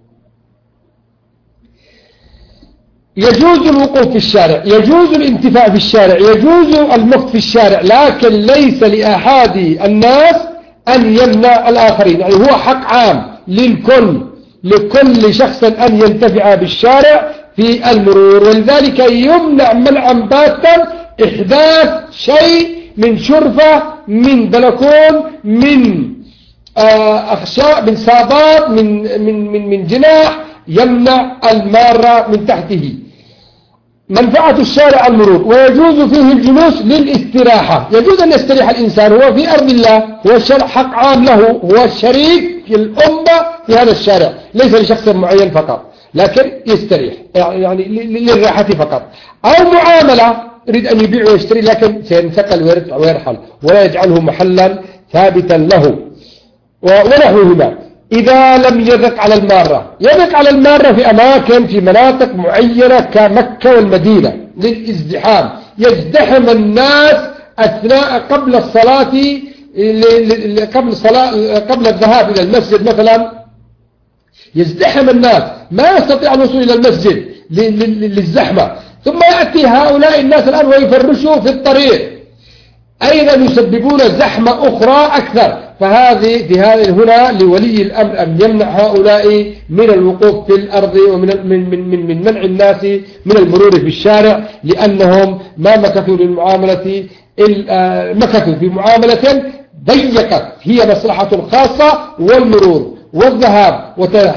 S1: يجوز الوقوف في الشارع، يجوز الانتفاع في الشارع، يجوز المخ في الشارع، لكن ليس لأحد الناس أن يمنع الآخرين. يعني هو حق عام لكل شخص أن ينتفع بالشارع في المرور، ولذلك يمنع منعا باتا إحداث شيء من شرفة، من بلكون، من أخشاء، من صابات، من جناح يمنع المارة من تحته. منفعة الشارع المرور. ويجوز فيه الجلوس للاستراحة، يجوز أن يستريح الإنسان، هو في أرض الله، هو حق عام له، هو شريك الأمة في هذا الشارع، ليس لشخص معين فقط، لكن يستريح يعني للراحة فقط. أو معاملة، يريد أن يبيع ويشتري لكن سينتقل ويرحل ولا يجعله محلا ثابتا له ونحوهما. إذا لم يذق على المارة، يذق على المارة في أماكن، في مناطق معينة كمكة والمدينة للازدحام، يزدحم الناس أثناء قبل الصلاة، قبل الذهاب إلى المسجد مثلا، يزدحم الناس ما يستطيع الوصول إلى المسجد للزحمة، ثم يأتي هؤلاء الناس الآن ويفرشوا في الطريق، أيضا يسببون زحمة أخرى أكثر. فهذه هنا لولي الأمر أن يمنع هؤلاء من الوقوف في الأرض ومن من منع الناس من المرور في الشارع، لأنهم ما مكثوا للمعاملة، مكثوا في معاملة ضيقت هي مصلحة خاصة، والمرور والذهاب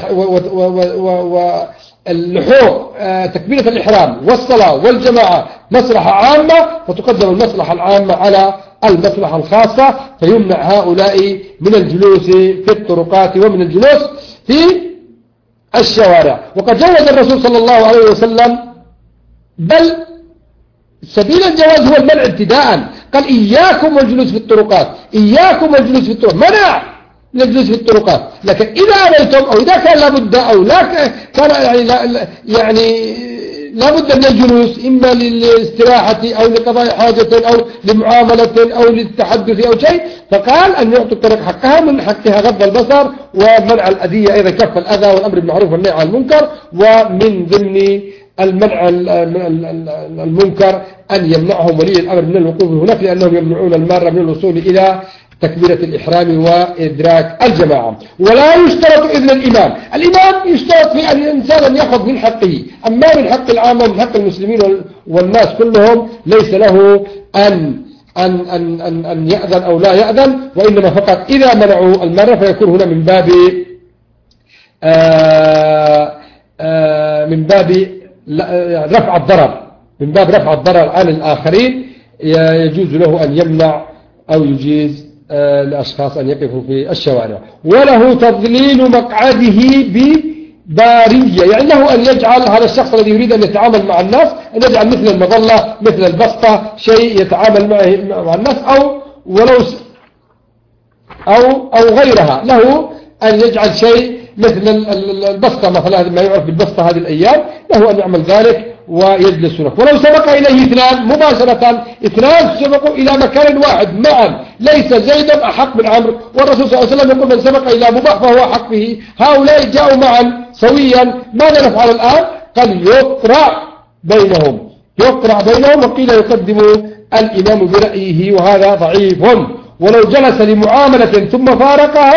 S1: واللحوق، تكبيرة الإحرام والصلاة والجماعة مصلحة عامة، فتقدم المصلحة العامة على المصلحة الخاصة، فيمنع هؤلاء من الجلوس في الطرقات ومن الجلوس في الشوارع. وقد جوز الرسول صلى الله عليه وسلم، بل سبيل الجواز هو المنع ابتداء، قال: إياكم والجلوس في الطرقات، إياكم والجلوس في الطرقات، منع نجلس في الطرقات. لكن إذا أبيتم أو إذا كان لابد أو لا كان يعني لابد من الجلوس، إما للاستراحة أو لقضاء حاجة أو لمعاملة أو للتحدث أو شيء، فقال أن يعطوا الطرق حقها، من حقها غض البصر ومنع الأذية، أيضا كف الأذى والأمر بالمعروف والنهي عن المنكر، ومن ضمن المنع المنكر أن يمنعهم ولي الأمر من الوقوف هناك، لأنهم يمنعون المارة من الوصول إلى تكبيرة الإحرام وإدراك الجماعة. ولا يشترط إذن الإمام. الإمام يشترط في أن الإنسان أن يأخذ من حقه، أما من حق العامة ومن حق المسلمين والناس كلهم ليس له أن يأذن أو لا يأذن، وإنما فقط إذا منعوا المرة فيكون هنا من باب رفع الضرر، من باب رفع الضرر عن الآخرين، يجوز له أن يمنع أو يجيز لأشخاص أن يقفوا في الشوارع. وله تضليل مقعده ببارية، يعني له أن يجعل هذا الشخص الذي يريد أن يتعامل مع الناس أن يجعل مثل المظلة، مثل البسطة، شيء يتعامل مع الناس، أو غيرها، له أن يجعل شيء مثل البسطة مثلا، ما يعرف بالبسطة هذه الأيام، له أن يعمل ذلك ويجلس هناك. ولو سبق إليه اثنان مباشرة، اثنان سبقوا إلى مكان واحد معا، ليس زيدا أحق من عمرو، والرسول صلى الله عليه وسلم يقول: من سبق إلى مضاع فهو أحق به. هؤلاء جاءوا معا سويا، ماذا نفعل الآن؟ قال: يقرع بينهم، وقيل يقدم الإمام برأيه، وهذا ضعيف. ولو جلس لمعاملة ثم فارقه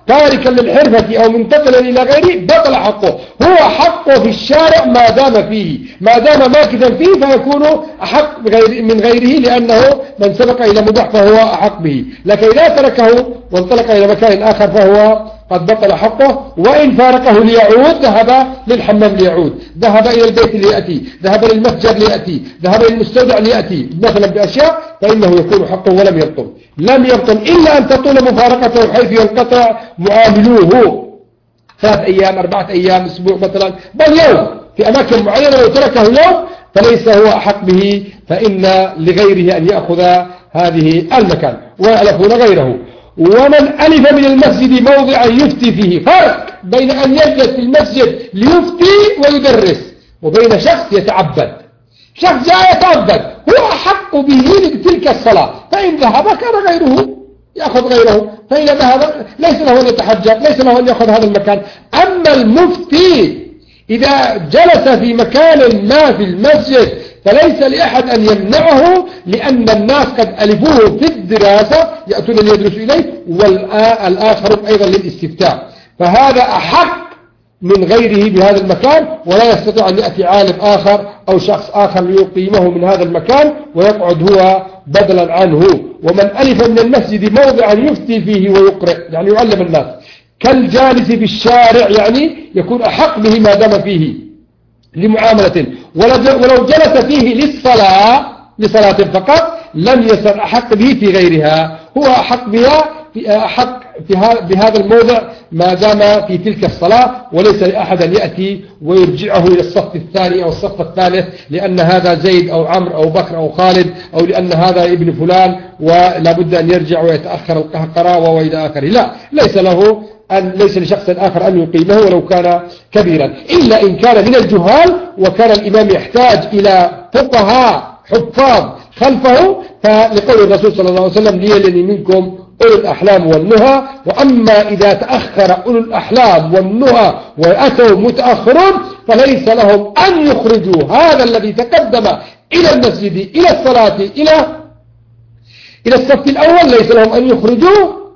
S1: تاركا للحرفة أو منتقلا إلى غيره بطل حقه. هو حقه في الشارع ما دام فيه، ما دام ماكثا فيه فيكون أحق من غيره، لأنه من سبق إلى مباح فهو أحق به. لكن إذا تركه وانطلق إلى مكان آخر فهو قد بطل حقه. وإن فارقه ليعود ذهب للحمام ليعود، ذهب إلى البيت ليأتي، ذهب للمتجر ليأتي، ذهب للمستودع ليأتي مثلا بأشياء، فإنه يكون حقه ولم يبطل. لم يبطل إلا أن تطول مفارقته حيث ينقطع معاملوه 3 أيام 4 أيام أسبوع مثلا، بل يوم في أماكن معينة. لو تركه يوم فليس هو أحق به، فإن لغيره أن يأخذ هذه المكان ويعلفون غيره. ومن ألف من المسجد موضعا يفتي فيه، فرق بين أن يجلس في المسجد ليفتي ويدرس وبين شخص يتعبد. شخص جاء يتعبد هو أحق به لتلك الصلاة، فإن ذهب كان غيره يأخذ غيره، فإن ذهب ليس له أن يتحجب، ليس له أن يأخذ هذا المكان. أما المفتي إذا جلس في مكان ما في المسجد فليس لأحد أن يمنعه، لأن الناس قد ألفوه في الدراسة يأتون ليدرسوا إليه، والآخر أيضا للاستفتاء، فهذا أحق من غيره بهذا المكان، ولا يستطيع أن يأتي عالم آخر أو شخص آخر ليقيمه من هذا المكان ويقعد هو بدلا عنه. ومن ألف من المسجد موضعا يفتي فيه ويقرأ، يعني يعلم الناس، كالجالس في الشارع، يعني يكون أحق به ما دام فيه لمعاملة. ولو جلس فيه لصلاة فقط لم يصر أحق به في غيرها، هو أحق بها بهذا الموضع ما دام في تلك الصلاة، وليس لأحد أن يأتي ويرجعه إلى الصف الثاني أو الصف الثالث لأن هذا زيد أو عمرو أو بكر أو خالد، أو لأن هذا ابن فلان ولا بد أن يرجع ويتأخر القراوة وإلى آخره. لا، ليس لشخص آخر أن يقيمه ولو كان كبيرا، إلا إن كان من الجهال وكان الإمام يحتاج إلى فقهاء حفاظ خلفه، فلقول الرسول صلى الله عليه وسلم ليلني منكم أولو الأحلام والنهى. وأما إذا تأخر أولو الأحلام والنهى وأتوا متأخرون فليس لهم أن يخرجوا هذا الذي تقدم إلى المسجد إلى الصلاة إلى الصف الأول، ليس لهم أن يخرجوا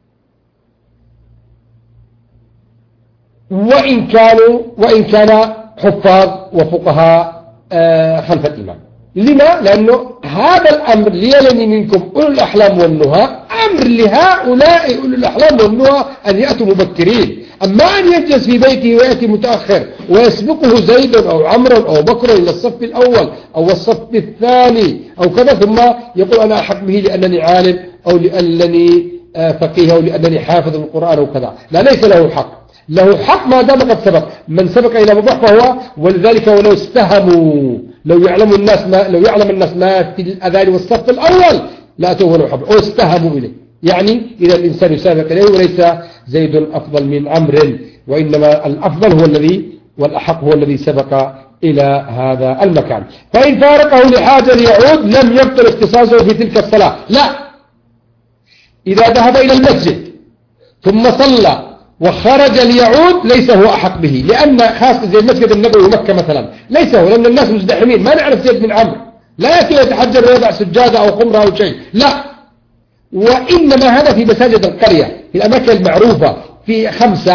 S1: وإن كان حفاظ وفقهاء خلف الإمام. لما؟ لأنه هذا الأمر ليلني منكم أولو الأحلام والنهى أمر لهؤلاء أولو الأحلام والنهى أن يأتوا مبكرين. أما أن يجلس في بيته ويأتي متأخر ويسبقه زيد أو عمرو أو بكر إلى الصف الأول أو الصف الثاني أو كذا، ثم يقول أنا أحق به لأنني عالم أو لأنني فقيه أو لأنني حافظ القرآن أو كذا، لا، ليس له حق. له حق ما دام قد سبق، من سبق إلى مباح فهو. ولذلك ولو استهموا، لو يعلم الناس ما في الأذان والصف الأول لا أتوه له حب، أو استهموا إليه، يعني إذا الإنسان يسابق إليه، وليس زيد أفضل من عمرو، وإنما الأفضل هو الذي والأحق هو الذي سبق إلى هذا المكان. فإن فارقه لحاجة يعود لم يبطل اختصاصه في تلك الصلاة. لا، إذا ذهب إلى المسجد ثم صلى وخرج ليعود ليس هو أحق به، لأن خاصة زي المسجد النبوي ومكة مثلا ليس هو، لأن الناس مزدحمين، ما نعرف زيد بن عمرو لا يأتي يتحجر ويضع سجادة أو خمرة أو شيء، لا. وإنما هذا في مساجد القرية في الأماكن المعروفة، في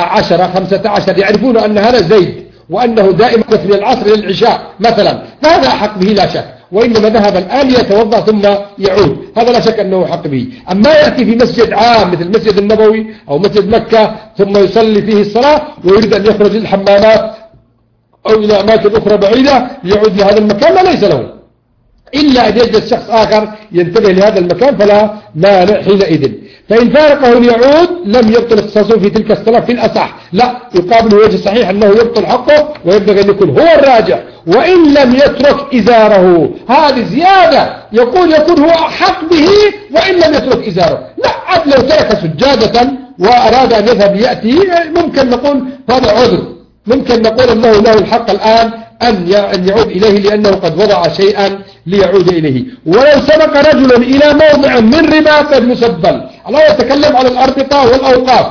S1: 15 يعرفون أن هذا زيد وأنه دائما من العصر للعشاء مثلا، فهذا أحق به لا شك. وإنما ذهب الآن يتوضأ ثم يعود، هذا لا شك أنه حق به. أما يأتي في مسجد عام مثل المسجد النبوي أو مسجد مكة ثم يصلي فيه الصلاة ويريد أن يخرج للحمامات أو إلى أماكن أخرى بعيدة يعود لهذا المكان، لا، ليس له، إلا أن يجد شخص آخر ينتبه لهذا المكان فلا مانع حينئذ. فإن فارقه ليعود لم يبطل اختصاصه في تلك الصلاة في الأصح، لا، يقابل وجه صحيح أنه يبطل حقه ويبدأ أن يكون هو الراجع. وإن لم يترك إزاره، هذه زيادة، يكون هو حق به وإن لم يترك إزاره، لا، عاد لو ترك سجادة وأراد أن يذهب يأتي ممكن نقول هذا عذر، ممكن نقول أنه له الحق الآن أن يعود إليه لأنه قد وضع شيئا ليعود إليه. ولو سبق رجل إلى موضع من رباط مسبل، الله يتكلم عن الأربطة والأوقاف،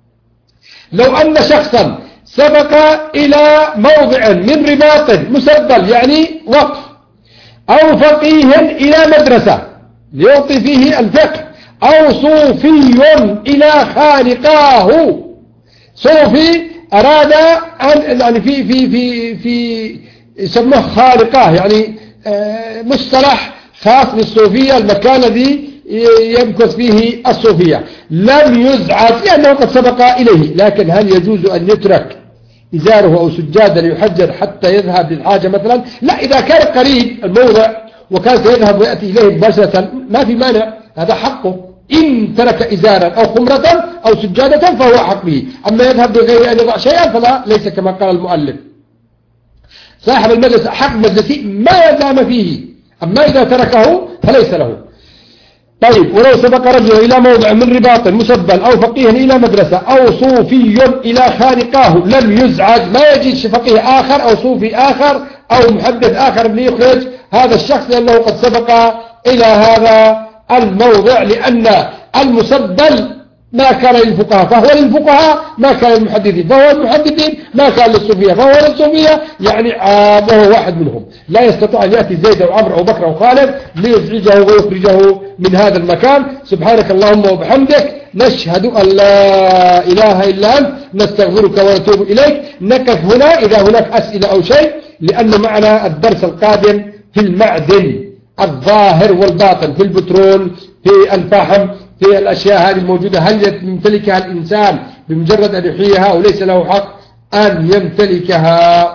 S1: لو أن شخصا سبق إلى موضع من رباط مسبل يعني وقف، أو فقيه إلى مدرسة ليعطي فيه الفقه، أو صوفي إلى خانقاه. صوفي أراد أن يعني في يسموه خانقاه، يعني مصطلح خاص بالصوفية، المكان الذي يمكث فيه الصوفية. لم يزعج لأنه قد سبق إليه، لكن هل يجوز أن يترك إزاره أو سجادا يحجر حتى يذهب للحاجة مثلا؟ لا، إذا كان قريب الموضع وكان سيذهب ويأتي إليه مباشرة ما في مانع، هذا حقه. إن ترك إزارا أو خمرة أو سجادة فهو حق به. أما يذهب بغير أن يضع شيئا فلا، ليس كما قال المؤلف. صاحب المجلس حق مجلسي ما دام فيه، أما إذا تركه فليس له. طيب، ولو سبق رجل إلى موضع من رباط مسبل أو فقيه إلى مدرسة أو صوفي إلى خانقاه لم يزعج، ما يجي فقيه آخر أو صوفي آخر أو محدث آخر ليخرج هذا الشخص لأنه قد سبق إلى هذا الموضع، لأن المسبل ما كان للفقهاء فهو للفقهاء، ما كان للمحدثين فهو للمحدثين، ما كان للصوفية فهو للصوفية، يعني وهو واحد منهم. لا يستطيع أن يأتي زيد أو عمرو أو بكر أو خالد ليزعجه ويخرجه من هذا المكان. سبحانك اللهم وبحمدك، نشهد أن لا إله إلا أنت، نستغفرك ونتوب إليك. نقف هنا إذا هناك أسئلة أو شيء، لأن معنا الدرس القادم في المعدن الظاهر والباطن، في البترول، في الفحم، في الأشياء هذه الموجودة. هل يمتلكها الإنسان بمجرد أن يحييها وليس له حق أن يمتلكها؟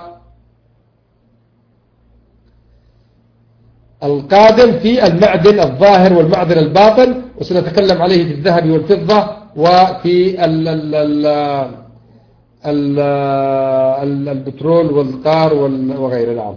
S1: القادم في المعدن الظاهر والمعدن الباطن، وسنتكلم عليه في الذهب والفضة وفي البترول والقار وغيره. نعم.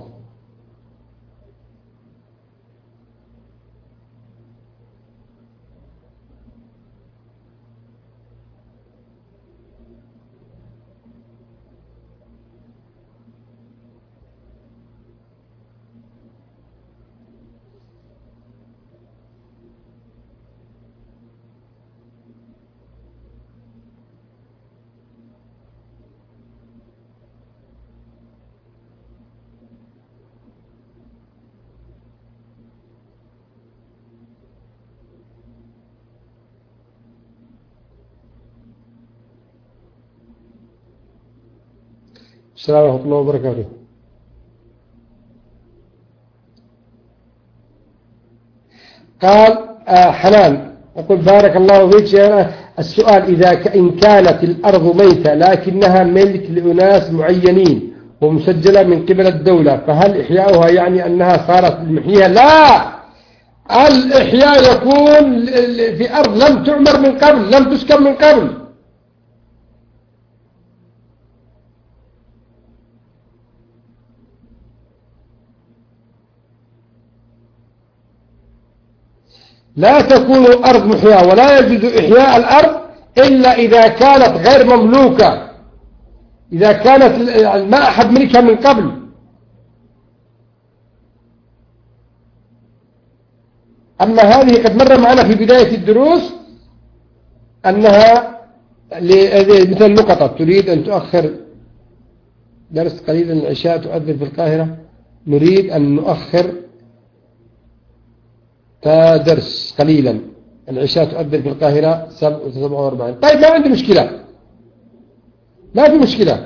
S1: السلام ورحمة الله وبركاته. قال حنان أقول بارك الله فيك. السؤال: إن كانت الأرض ميتة لكنها ملك لأناس معينين ومسجلة من قبل الدولة، فهل إحياؤها يعني أنها صارت محيها؟ لا، الإحياء يكون في أرض لم تعمر من قبل، لم تسكن من قبل. لا تكون أرض محياة، ولا يجوز إحياء الأرض إلا إذا كانت غير مملوكة، إذا كانت ما أحد ملكها من قبل. أما هذه قد مر معنا في بداية الدروس أنها مثل النقطة تريد أن تؤخر درس قليلا، العشاء تؤذن في القاهرة، نريد أن نؤخر درس قليلا، العشاء تؤذن في القاهرة 47. طيب، ما عندي مشكلة، ما في مشكلة،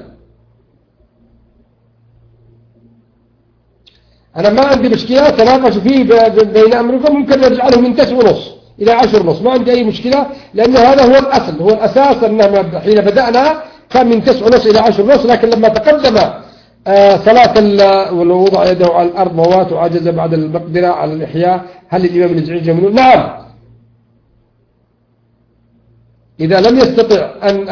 S1: أنا ما عندي مشكلة. تناقشوا فيه بين أمركم، ممكن نرجع له من 9:30 إلى 10:30، ما عندي أي مشكلة، لأن هذا هو الأصل، هو الأساس. أننا حين بدأنا كان من 9:30 إلى 10:30، لكن لما تقدم صلاة ولو وضع يده على الأرض موات وعجز بعد المقدرة على الإحياء، هل الإمام الإزعاج منه؟ نعم، إذا لم يستطع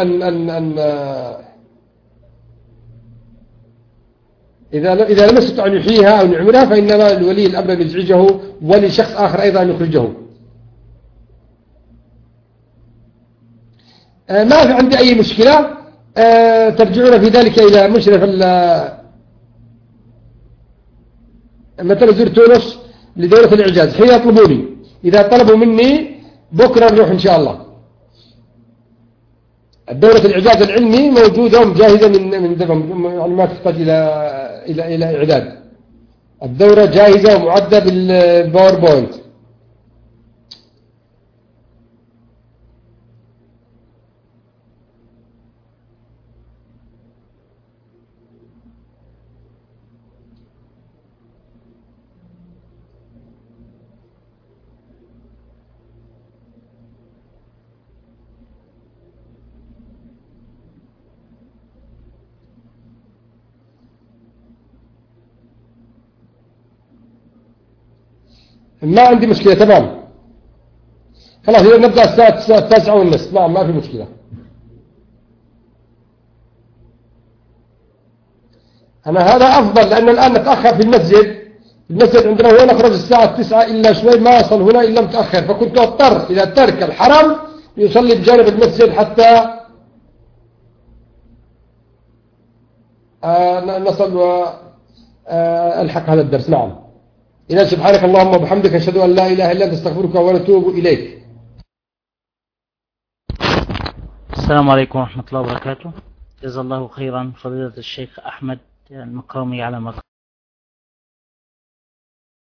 S1: إذا لم يستطع أن يحييها أو يعملها، فإنما الولي الأمر أن يزعجه، ولشخص آخر أيضا أن يخرجه. ما في عندي أي مشكلة. ترجعون في ذلك إلى مشرف مثلا زرت تونس لدورة الإعجاز، حين يطلبوني، إذا طلبوا مني بكرة نروح إن شاء الله. دورة الإعجاز العلمي موجودة ومجاهزة من دفع، يعني ما تحتاج إلى إعداد. الدورة جاهزة ومعدة بالباوربوينت. ما عندي مشكلة. تمام، خلاص إذا نبدأ الساعة 9:30. نعم ما في مشكلة. أنا هذا أفضل، لأن الآن نتأخر في المسجد. المسجد عندنا هو نخرج الساعة 9 إلا شوي، ما أصل هنا إلا متأخر، فكنت أضطر إذا ترك الحرم يصلي بجانب المسجد حتى نصل والحق هذا الدرس. نعم. إذا سبحانك اللهم وبحمدك أشهد أن لا إله إلا أنت أستغفرك ونتوب إليك.
S2: السلام عليكم ورحمة الله وبركاته. جزا الله خيرا فضيلة الشيخ أحمد المقامي على مقام